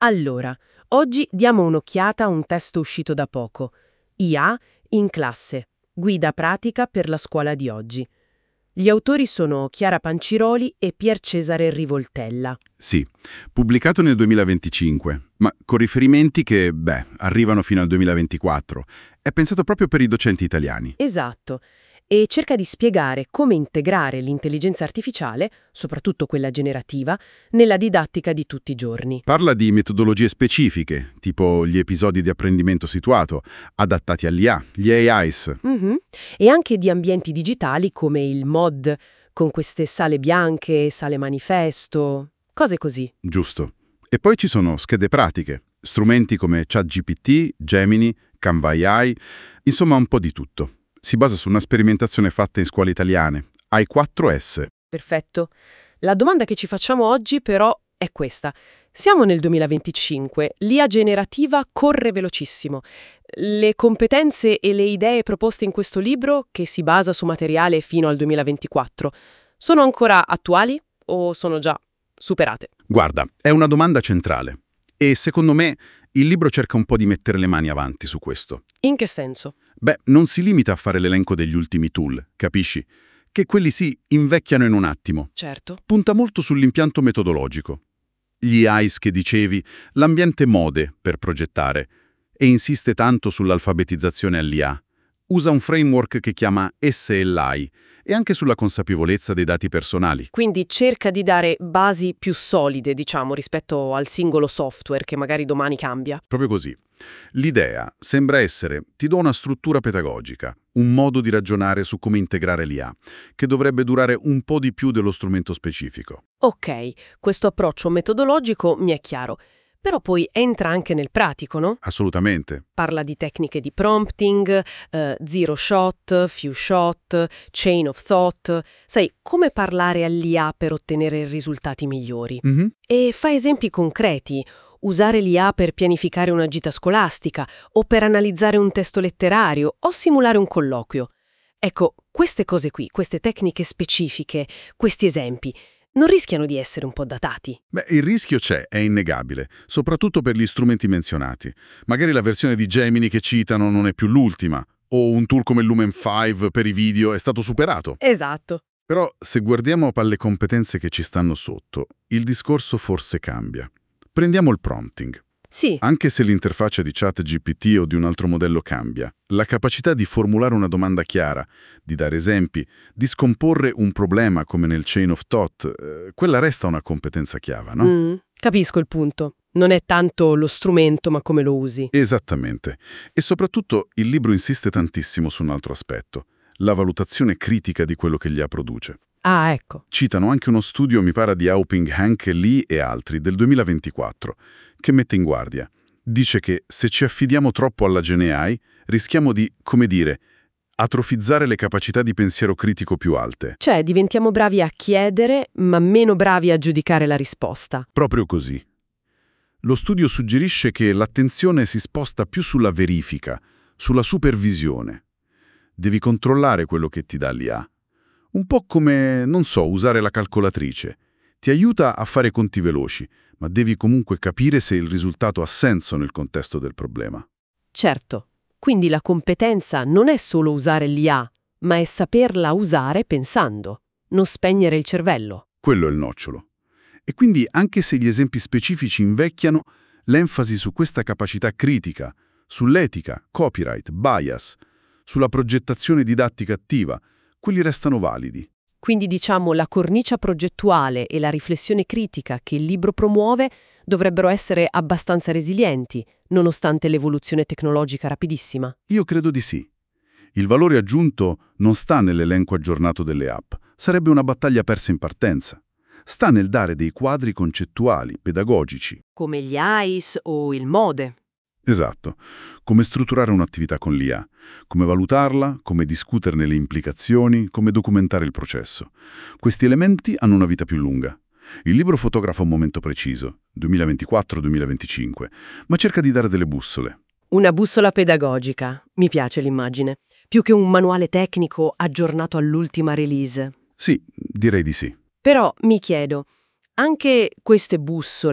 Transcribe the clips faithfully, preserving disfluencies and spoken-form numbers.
Allora, oggi diamo un'occhiata a un testo uscito da poco. I A in classe. Guida pratica per la scuola di oggi. Gli autori sono Chiara Panciroli e Pier Cesare Rivoltella. Sì, pubblicato nel duemilaventicinque, ma con riferimenti che, beh, arrivano fino al duemilaventiquattro. È pensato proprio per i docenti italiani. Esatto. E cerca di spiegare come integrare l'intelligenza artificiale, soprattutto quella generativa, nella didattica di tutti i giorni. Parla di metodologie specifiche, tipo gli episodi di apprendimento situato, adattati all'I A, gli A Is. Mhm. E anche di ambienti digitali come il M O D, con queste sale bianche, sale manifesto, cose così. Giusto. E poi ci sono schede pratiche, strumenti come ChatGPT, Gemini, Canva A I, insomma un po' di tutto. Si basa su una sperimentazione fatta in scuole italiane, A I quattro S. Perfetto. La domanda che ci facciamo oggi però è questa. Siamo nel duemilaventicinque, l'I A generativa corre velocissimo. Le competenze e le idee proposte in questo libro, che si basa su materiale fino al duemilaventiquattro, sono ancora attuali o sono già superate? Guarda, è una domanda centrale. E secondo me il libro cerca un po' di mettere le mani avanti su questo. In che senso? Beh, non si limita a fare l'elenco degli ultimi tool, capisci? Che quelli sì, invecchiano in un attimo. Certo. Punta molto sull'impianto metodologico. Gli A I S che dicevi, l'ambiente mode per progettare, e insiste tanto sull'alfabetizzazione all'I A. Usa un framework che chiama S L I e anche sulla consapevolezza dei dati personali. Quindi cerca di dare basi più solide, diciamo, rispetto al singolo software che magari domani cambia. Proprio così. L'idea sembra essere: ti do una struttura pedagogica, un modo di ragionare su come integrare l'I A, che dovrebbe durare un po' di più dello strumento specifico. Ok, questo approccio metodologico mi è chiaro, però poi entra anche nel pratico, no? Assolutamente. Parla di tecniche di prompting, eh, zero shot, few shot, chain of thought, sai, come parlare all'I A per ottenere risultati migliori. Mhm. E fa esempi concreti, usare l'I A per pianificare una gita scolastica o per analizzare un testo letterario o simulare un colloquio. Ecco, queste cose qui, queste tecniche specifiche, questi esempi, non rischiano di essere un po' datati? Beh, il rischio c'è, è innegabile, soprattutto per gli strumenti menzionati. Magari la versione di Gemini che citano non è più l'ultima, o un tool come Lumen cinque per i video è stato superato. Esatto. Però se guardiamo alle competenze che ci stanno sotto, il discorso forse cambia. Prendiamo il prompting. Sì, Anche se l'interfaccia di ChatGPT o di un altro modello cambia, la capacità di formulare una domanda chiara, di dare esempi, di scomporre un problema come nel chain of thought, eh, quella resta una competenza chiave, no? mm, capisco il punto. Non è tanto lo strumento, ma come lo usi. Esattamente. E soprattutto il libro insiste tantissimo su un altro aspetto, la valutazione critica di quello che l'I A produce. Ah, ecco. Citano anche uno studio, mi pare, di Auping, Hank, Lee e altri, del duemilaventiquattro, che mette in guardia. Dice che se ci affidiamo troppo alla Gen A I, rischiamo di, come dire, atrofizzare le capacità di pensiero critico più alte. Cioè, diventiamo bravi a chiedere, ma meno bravi a giudicare la risposta. Proprio così. Lo studio suggerisce che l'attenzione si sposta più sulla verifica, sulla supervisione. Devi controllare quello che ti dà l'I A. Un po' come, non so, usare la calcolatrice. Ti aiuta a fare conti veloci, ma devi comunque capire se il risultato ha senso nel contesto del problema. Certo, quindi la competenza non è solo usare l'I A, ma è saperla usare pensando, non spegnere il cervello. Quello è il nocciolo. E quindi, anche se gli esempi specifici invecchiano, l'enfasi su questa capacità critica, sull'etica, copyright, bias, sulla progettazione didattica attiva, quelli restano validi. Quindi diciamo la cornice progettuale e la riflessione critica che il libro promuove dovrebbero essere abbastanza resilienti, nonostante l'evoluzione tecnologica rapidissima. Io credo di sì. Il valore aggiunto non sta nell'elenco aggiornato delle app, sarebbe una battaglia persa in partenza. Sta nel dare dei quadri concettuali, pedagogici. Come gli A I S o il MODE. Esatto. Come strutturare un'attività con l'I A, come valutarla, come discuterne le implicazioni, come documentare il processo. Questi elementi hanno una vita più lunga. Il libro fotografa un momento preciso, duemilaventiquattro duemilaventicinque, ma cerca di dare delle bussole. Una bussola pedagogica, mi piace l'immagine, più che un manuale tecnico aggiornato all'ultima release. Sì, direi di sì. Però mi chiedo, anche queste bussole,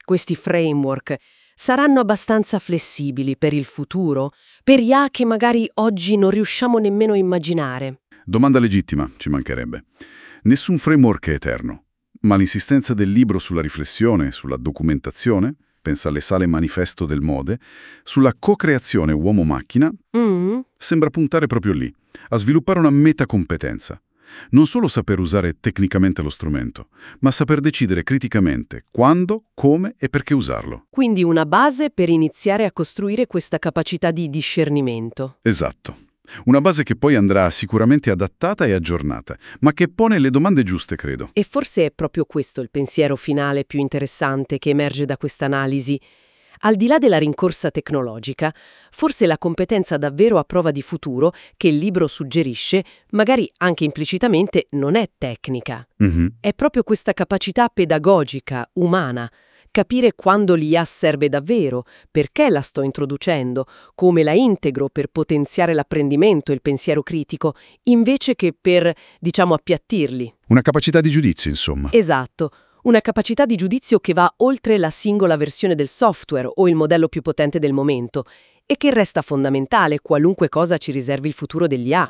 questi framework, saranno abbastanza flessibili per il futuro, per I A che magari oggi non riusciamo nemmeno a immaginare? Domanda legittima, ci mancherebbe. Nessun framework è eterno, ma l'insistenza del libro sulla riflessione, sulla documentazione, pensa alle sale manifesto del Mode, sulla co-creazione uomo-macchina, Mm. sembra puntare proprio lì, a sviluppare una metacompetenza. Non solo saper usare tecnicamente lo strumento, ma saper decidere criticamente quando, come e perché usarlo. Quindi una base per iniziare a costruire questa capacità di discernimento. Esatto. Una base che poi andrà sicuramente adattata e aggiornata, ma che pone le domande giuste, credo. E forse è proprio questo il pensiero finale più interessante che emerge da questa analisi. Al di là della rincorsa tecnologica, forse la competenza davvero a prova di futuro che il libro suggerisce, magari anche implicitamente, non è tecnica. Mhm. È proprio questa capacità pedagogica, umana, capire quando l'I A serve davvero, perché la sto introducendo, come la integro per potenziare l'apprendimento e il pensiero critico, invece che per, diciamo, appiattirli. Una capacità di giudizio, insomma. Esatto. Una capacità di giudizio che va oltre la singola versione del software o il modello più potente del momento e che resta fondamentale qualunque cosa ci riservi il futuro degli A I.